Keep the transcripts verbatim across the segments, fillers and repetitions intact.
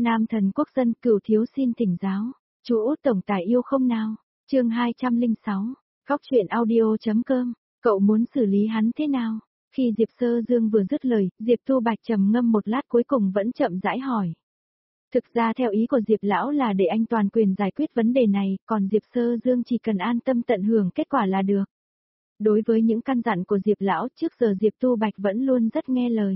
Nam thần quốc dân cửu thiếu xin thỉnh giáo. Chú Út tổng tài yêu không nào? Chương hai trăm lẻ sáu. Góc truyện audio.com. Cậu muốn xử lý hắn thế nào? Khi Diệp Sơ Dương vừa dứt lời, Diệp Tu Bạch trầm ngâm một lát cuối cùng vẫn chậm rãi hỏi. Thực ra theo ý của Diệp lão là để anh toàn quyền giải quyết vấn đề này, còn Diệp Sơ Dương chỉ cần an tâm tận hưởng kết quả là được. Đối với những căn dặn của Diệp lão, trước giờ Diệp Tu Bạch vẫn luôn rất nghe lời.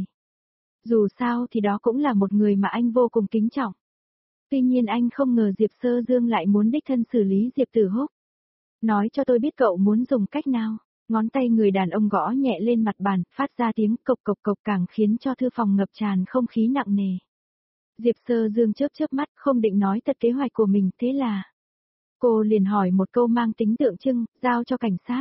Dù sao thì đó cũng là một người mà anh vô cùng kính trọng. Tuy nhiên anh không ngờ Diệp Sơ Dương lại muốn đích thân xử lý Diệp Tử Húc. Nói cho tôi biết cậu muốn dùng cách nào. Ngón tay người đàn ông gõ nhẹ lên mặt bàn, phát ra tiếng cộc cộc cộc càng khiến cho thư phòng ngập tràn không khí nặng nề. Diệp Sơ Dương chớp chớp mắt, không định nói thật kế hoạch của mình, thế là cô liền hỏi một câu mang tính tượng trưng, giao cho cảnh sát.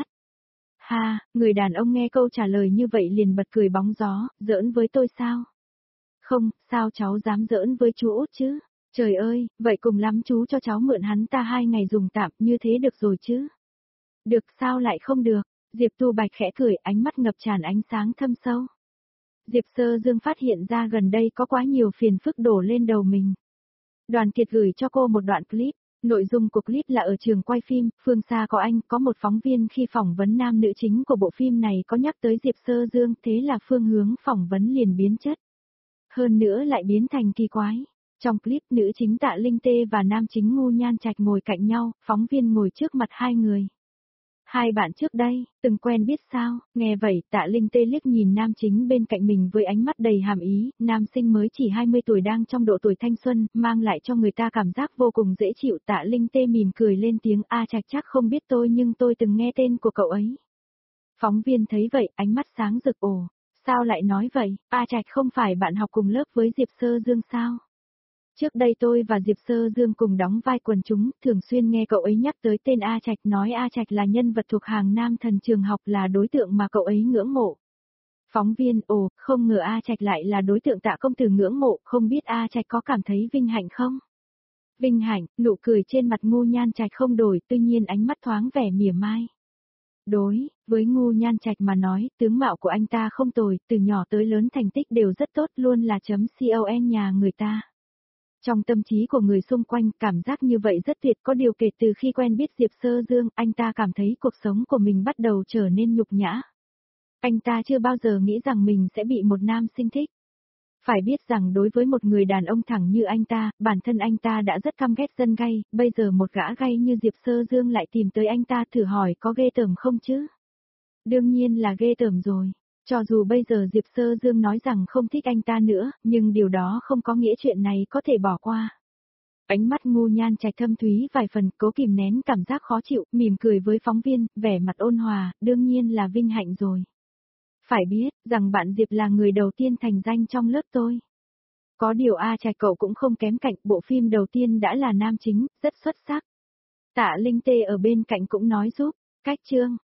Ha, người đàn ông nghe câu trả lời như vậy liền bật cười bóng gió, giỡn với tôi sao? Không, sao cháu dám giỡn với chú Út chứ? Trời ơi, vậy cùng lắm chú cho cháu mượn hắn ta hai ngày dùng tạm, như thế được rồi chứ? Được, sao lại không được? Diệp Tu Bạch khẽ cười, ánh mắt ngập tràn ánh sáng thâm sâu. Diệp Sơ Dương phát hiện ra gần đây có quá nhiều phiền phức đổ lên đầu mình. Đoàn Kiệt gửi cho cô một đoạn clip, nội dung của clip là ở trường quay phim, phương xa có anh, có một phóng viên khi phỏng vấn nam nữ chính của bộ phim này có nhắc tới Diệp Sơ Dương, thế là phương hướng phỏng vấn liền biến chất. Hơn nữa lại biến thành kỳ quái. Trong clip nữ chính Tạ Linh Tê và nam chính Ngu Nhan Trạch ngồi cạnh nhau, phóng viên ngồi trước mặt hai người. Hai bạn trước đây, từng quen biết sao? Nghe vậy, Tạ Linh Tê liếc nhìn nam chính bên cạnh mình với ánh mắt đầy hàm ý, nam sinh mới chỉ hai mươi tuổi đang trong độ tuổi thanh xuân, mang lại cho người ta cảm giác vô cùng dễ chịu. Tạ Linh Tê mỉm cười lên tiếng, A Trạch chắc không biết tôi nhưng tôi từng nghe tên của cậu ấy. Phóng viên thấy vậy, ánh mắt sáng rực, ồ, sao lại nói vậy? A Trạch không phải bạn học cùng lớp với Diệp Sơ Dương sao? Trước đây tôi và Diệp Sơ Dương cùng đóng vai quần chúng, thường xuyên nghe cậu ấy nhắc tới tên A Trạch, nói A Trạch là nhân vật thuộc hàng nam thần trường học, là đối tượng mà cậu ấy ngưỡng mộ. Phóng viên, ồ, không ngờ A Trạch lại là đối tượng Tạ công tử ngưỡng mộ, không biết A Trạch có cảm thấy vinh hạnh không? Vinh hạnh, nụ cười trên mặt Ngu Nhan Trạch không đổi, tuy nhiên ánh mắt thoáng vẻ mỉa mai. Đối với Ngu Nhan Trạch mà nói, tướng mạo của anh ta không tồi, từ nhỏ tới lớn thành tích đều rất tốt, luôn là chấm con nhà người ta. Trong tâm trí của người xung quanh, cảm giác như vậy rất tuyệt, có điều kể từ khi quen biết Diệp Sơ Dương, anh ta cảm thấy cuộc sống của mình bắt đầu trở nên nhục nhã. Anh ta chưa bao giờ nghĩ rằng mình sẽ bị một nam sinh thích. Phải biết rằng đối với một người đàn ông thẳng như anh ta, bản thân anh ta đã rất căm ghét dân gay, bây giờ một gã gay như Diệp Sơ Dương lại tìm tới anh ta, thử hỏi có ghê tởm không chứ? Đương nhiên là ghê tởm rồi. Cho dù bây giờ Diệp Sơ Dương nói rằng không thích anh ta nữa, nhưng điều đó không có nghĩa chuyện này có thể bỏ qua. Ánh mắt Ngu Nhan Trạch thâm thúy vài phần, cố kìm nén cảm giác khó chịu, mỉm cười với phóng viên, vẻ mặt ôn hòa, đương nhiên là vinh hạnh rồi. Phải biết, rằng bạn Diệp là người đầu tiên thành danh trong lớp tôi. Có điều A Trạch cậu cũng không kém cạnh, bộ phim đầu tiên đã là nam chính, rất xuất sắc. Tạ Linh Tê ở bên cạnh cũng nói giúp, cách chương.